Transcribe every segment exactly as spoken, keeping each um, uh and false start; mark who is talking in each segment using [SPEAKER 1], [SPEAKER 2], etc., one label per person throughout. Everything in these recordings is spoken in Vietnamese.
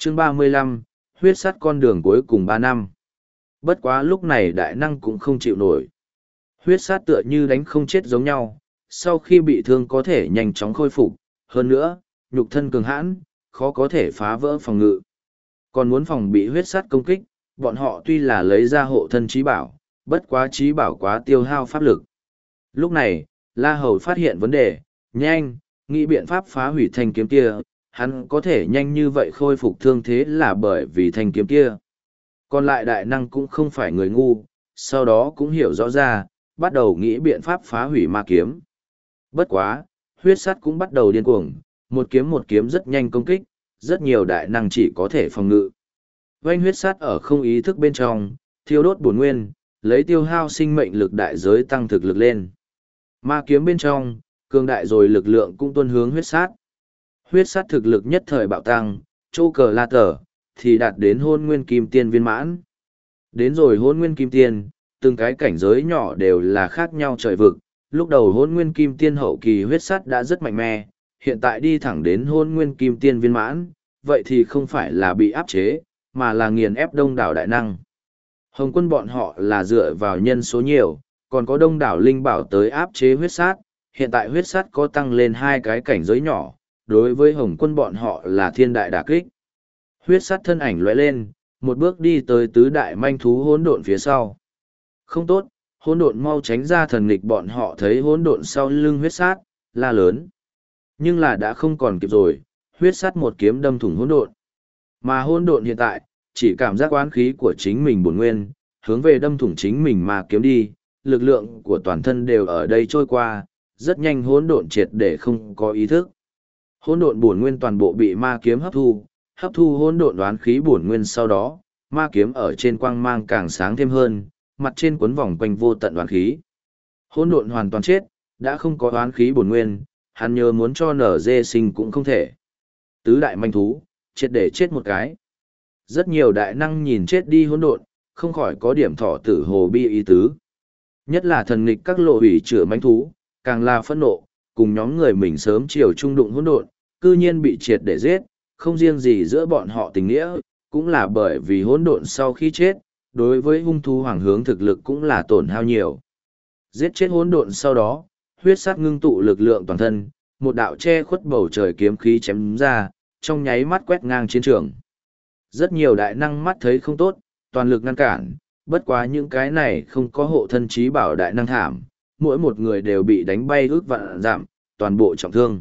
[SPEAKER 1] Chương ba mươi lăm, huyết sắt con đường cuối cùng ba năm. Bất quá lúc này đại năng cũng không chịu nổi. Huyết sát tựa như đánh không chết giống nhau, sau khi bị thương có thể nhanh chóng khôi phục, hơn nữa, nhục thân cường hãn, khó có thể phá vỡ phòng ngự. Còn muốn phòng bị huyết sát công kích, bọn họ tuy là lấy ra hộ thân trí bảo, bất quá trí bảo quá tiêu hao pháp lực. Lúc này, La Hầu phát hiện vấn đề, nhanh, nghĩ biện pháp phá hủy thanh kiếm kia, hắn có thể nhanh như vậy khôi phục thương thế là bởi vì thanh kiếm kia. Còn lại đại năng cũng không phải người ngu, sau đó cũng hiểu rõ ra, bắt đầu nghĩ biện pháp phá hủy ma kiếm. Bất quá, huyết sắt cũng bắt đầu điên cuồng, một kiếm một kiếm rất nhanh công kích, rất nhiều đại năng chỉ có thể phòng ngự. Oanh huyết sắt ở không ý thức bên trong, thiêu đốt bổn nguyên, lấy tiêu hao sinh mệnh lực đại giới tăng thực lực lên. Ma kiếm bên trong, cường đại rồi lực lượng cũng tuân hướng huyết sát. Huyết sát thực lực nhất thời bạo tăng, chỗ cờ la tờ, thì đạt đến hôn nguyên kim tiên viên mãn. Đến rồi hôn nguyên kim tiên, từng cái cảnh giới nhỏ đều là khác nhau trời vực. Lúc đầu hôn nguyên kim tiên hậu kỳ huyết sát đã rất mạnh mẽ, hiện tại đi thẳng đến hôn nguyên kim tiên viên mãn, vậy thì không phải là bị áp chế, mà là nghiền ép đông đảo đại năng. Hồng quân bọn họ là dựa vào nhân số nhiều, còn có đông đảo linh bảo tới áp chế huyết sát, hiện tại huyết sát có tăng lên hai cái cảnh giới nhỏ, đối với hồng quân bọn họ là thiên đại đả kích. Huyết sát thân ảnh lóe lên, một bước đi tới tứ đại manh thú hỗn độn phía sau. Không tốt, hỗn độn mau tránh ra, thần nghịch bọn họ thấy hỗn độn sau lưng huyết sát, la lớn. Nhưng là đã không còn kịp rồi, huyết sát một kiếm đâm thủng hỗn độn. Mà hỗn độn hiện tại, chỉ cảm giác oán khí của chính mình bổn nguyên, hướng về đâm thủng chính mình mà kiếm đi, lực lượng của toàn thân đều ở đây trôi qua, rất nhanh hỗn độn triệt để không có ý thức. Hỗn độn bổn nguyên toàn bộ bị ma kiếm hấp thu, hấp thu hỗn độn oán khí bổn nguyên sau đó, ma kiếm ở trên quang mang càng sáng thêm hơn, mặt trên cuốn vòng quanh vô tận oán khí. Hỗn độn hoàn toàn chết, đã không có oán khí bổn nguyên, hắn nhớ muốn cho nở dê sinh cũng không thể. Tứ đại manh thú, triệt để chết một cái. Rất nhiều đại năng nhìn chết đi hỗn độn, không khỏi có điểm thọ tử hồ bi ý tứ. Nhất là thần nghịch các lộ hủy chữa manh thú, càng là phẫn nộ, cùng nhóm người mình sớm chiều trung đụng hỗn độn, cư nhiên bị triệt để giết, không riêng gì giữa bọn họ tình nghĩa, cũng là bởi vì hỗn độn sau khi chết, đối với hung thú hoàng hướng thực lực cũng là tổn hao nhiều. Giết chết hỗn độn sau đó, huyết sát ngưng tụ lực lượng toàn thân, một đạo che khuất bầu trời kiếm khí chém ra, trong nháy mắt quét ngang chiến trường. Rất nhiều đại năng mắt thấy không tốt, toàn lực ngăn cản, bất quá những cái này không có hộ thân trí bảo đại năng thảm, mỗi một người đều bị đánh bay ước vạn giảm, toàn bộ trọng thương.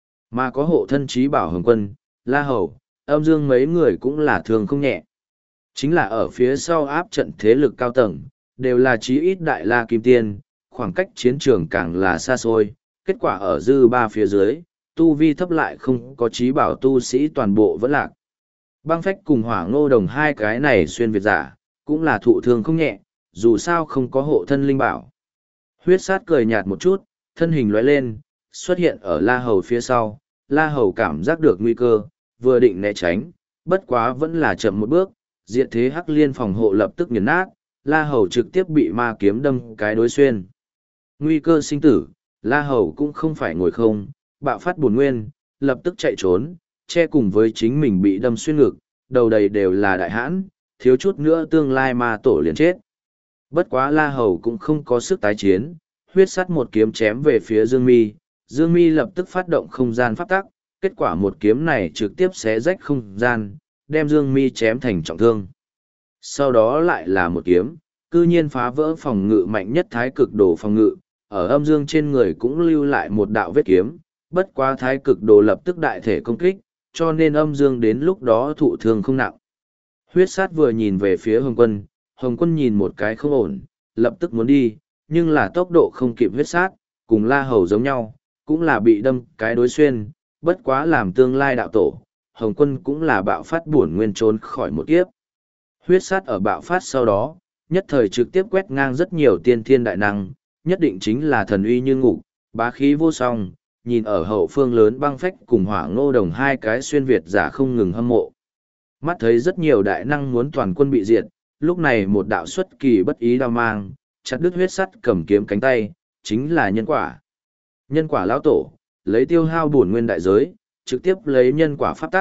[SPEAKER 1] Mà có hộ thân trí bảo Hồng Quân, La Hầu, Âm Dương mấy người cũng là thương không nhẹ. Chính là ở phía sau áp trận thế lực cao tầng, đều là chí ít đại la kim tiên, khoảng cách chiến trường càng là xa xôi, kết quả ở dư ba phía dưới, tu vi thấp lại không có trí bảo tu sĩ toàn bộ vẫn lạc. Băng Phách cùng Hỏa Ngô Đồng hai cái này xuyên việt giả, cũng là thụ thương không nhẹ, dù sao không có hộ thân linh bảo. Huyết sát cười nhạt một chút, thân hình lóe lên, xuất hiện ở La Hầu phía sau. La Hầu cảm giác được nguy cơ, vừa định né tránh, bất quá vẫn là chậm một bước, diệt thế hắc liên phòng hộ lập tức nghiền nát, La Hầu trực tiếp bị ma kiếm đâm cái đối xuyên. Nguy cơ sinh tử, La Hầu cũng không phải ngồi không, bạo phát bổn nguyên, lập tức chạy trốn, che cùng với chính mình bị đâm xuyên ngực, đầu đầy đều là đại hãn, thiếu chút nữa tương lai ma tổ liền chết. Bất quá La Hầu cũng không có sức tái chiến, huyết sắt một kiếm chém về phía Dương Mi, Dương Mi lập tức phát động không gian pháp tắc, kết quả một kiếm này trực tiếp xé rách không gian, đem Dương Mi chém thành trọng thương. Sau đó lại là một kiếm, cư nhiên phá vỡ phòng ngự mạnh nhất thái cực đồ phòng ngự, ở âm dương trên người cũng lưu lại một đạo vết kiếm, bất quá thái cực đồ lập tức đại thể công kích, cho nên âm dương đến lúc đó thụ thương không nặng. Huyết sát vừa nhìn về phía Hồng Quân, Hồng Quân nhìn một cái không ổn, lập tức muốn đi, nhưng là tốc độ không kịp huyết sát, cùng La Hầu giống nhau, cũng là bị đâm cái đối xuyên, bất quá làm tương lai đạo tổ, Hồng Quân cũng là bạo phát bổn nguyên trốn khỏi một kiếp. Huyết sát ở bạo phát sau đó, nhất thời trực tiếp quét ngang rất nhiều tiên thiên đại năng, nhất định chính là thần uy như ngục, bá khí vô song, nhìn ở hậu phương lớn Băng Phách cùng Hỏa Ngô Đồng hai cái xuyên Việt giả không ngừng hâm mộ. Mắt thấy rất nhiều đại năng muốn toàn quân bị diệt, lúc này một đạo xuất kỳ bất ý đao mang, chặt đứt huyết sắt cầm kiếm cánh tay, chính là nhân quả. Nhân quả lão tổ, lấy tiêu hao bổn nguyên đại giới, trực tiếp lấy nhân quả pháp tắc,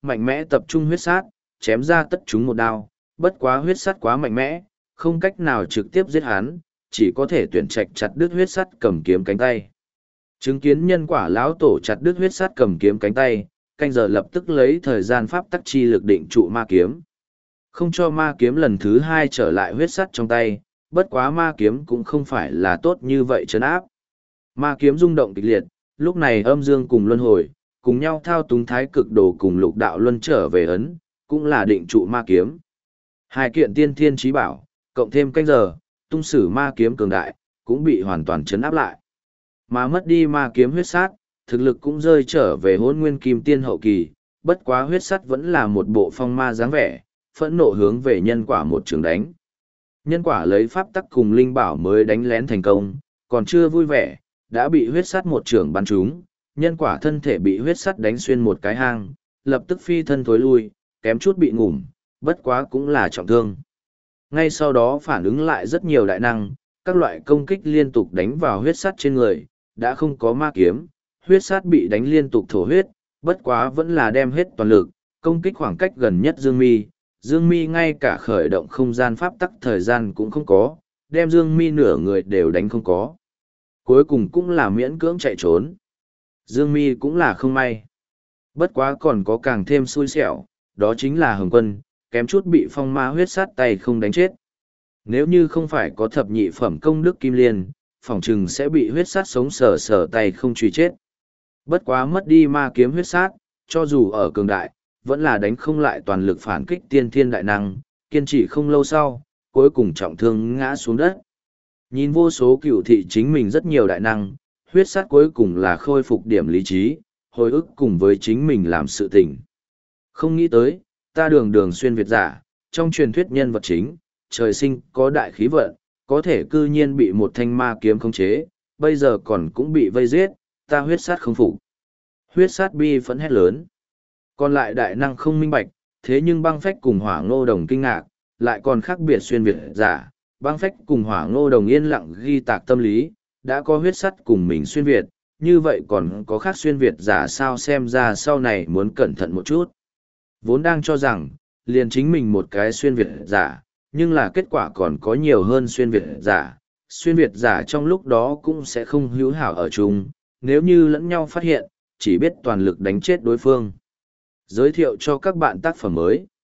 [SPEAKER 1] mạnh mẽ tập trung huyết sát, chém ra tất chúng một đao, bất quá huyết sát quá mạnh mẽ, không cách nào trực tiếp giết hắn, chỉ có thể tuyển trạch chặt đứt huyết sắt cầm kiếm cánh tay. Chứng kiến nhân quả lão tổ chặt đứt huyết sắt cầm kiếm cánh tay, canh giờ lập tức lấy thời gian pháp tắc chi lực định trụ ma kiếm. Không cho ma kiếm lần thứ hai trở lại huyết sắt trong tay, bất quá ma kiếm cũng không phải là tốt như vậy trấn áp. Ma kiếm rung động kịch liệt, lúc này âm dương cùng luân hồi, cùng nhau thao túng thái cực đồ cùng lục đạo luân trở về ấn, cũng là định trụ ma kiếm. Hai kiện tiên thiên trí bảo, cộng thêm canh giờ, tung sử ma kiếm cường đại, cũng bị hoàn toàn chấn áp lại. Mà mất đi ma kiếm huyết sát, thực lực cũng rơi trở về hôn nguyên kim tiên hậu kỳ, bất quá huyết sắt vẫn là một bộ phong ma dáng vẻ, phẫn nộ hướng về nhân quả một trường đánh. Nhân quả lấy pháp tắc cùng linh bảo mới đánh lén thành công, còn chưa vui vẻ, đã bị huyết sắt một trường bắn trúng, nhân quả thân thể bị huyết sắt đánh xuyên một cái hang, lập tức phi thân thối lui, kém chút bị ngủm, bất quá cũng là trọng thương. Ngay sau đó phản ứng lại rất nhiều đại năng, các loại công kích liên tục đánh vào huyết sắt trên người, đã không có ma kiếm, huyết sắt bị đánh liên tục thổ huyết, bất quá vẫn là đem hết toàn lực, công kích khoảng cách gần nhất Dương Mi. Dương Mi ngay cả khởi động không gian pháp tắc thời gian cũng không có, đem Dương Mi nửa người đều đánh không có. Cuối cùng cũng là miễn cưỡng chạy trốn. Dương Mi cũng là không may. Bất quá còn có càng thêm xui xẻo, đó chính là Hồng Quân, kém chút bị phong ma huyết sát tay không đánh chết. Nếu như không phải có thập nhị phẩm công đức kim liên, phỏng chừng sẽ bị huyết sát sống sờ sờ tay không truy chết. Bất quá mất đi ma kiếm huyết sát, cho dù ở cường đại, vẫn là đánh không lại toàn lực phản kích tiên thiên đại năng, kiên trì không lâu sau, cuối cùng trọng thương ngã xuống đất. Nhìn vô số cựu thị chính mình rất nhiều đại năng, huyết sát cuối cùng là khôi phục điểm lý trí, hồi ức cùng với chính mình làm sự tình. Không nghĩ tới, ta đường đường xuyên Việt giả, trong truyền thuyết nhân vật chính, trời sinh có đại khí vận, có thể cư nhiên bị một thanh ma kiếm khống chế, bây giờ còn cũng bị vây giết, ta huyết sát không phục. Huyết sát bi phẫn hét lớn. Còn lại đại năng không minh bạch, thế nhưng băng phách cùng hỏa ngô đồng kinh ngạc, lại còn khác biệt xuyên Việt giả, băng phách cùng hỏa ngô đồng yên lặng ghi tạc tâm lý, đã có huyết sắt cùng mình xuyên Việt, như vậy còn có khác xuyên Việt giả sao, xem ra sau này muốn cẩn thận một chút. Vốn đang cho rằng, liền chính mình một cái xuyên Việt giả, nhưng là kết quả còn có nhiều hơn xuyên Việt giả. Xuyên Việt giả trong lúc đó cũng sẽ không hữu hảo ở chung, nếu như lẫn nhau phát hiện, chỉ biết toàn lực đánh chết đối phương. Giới thiệu cho các bạn tác phẩm mới.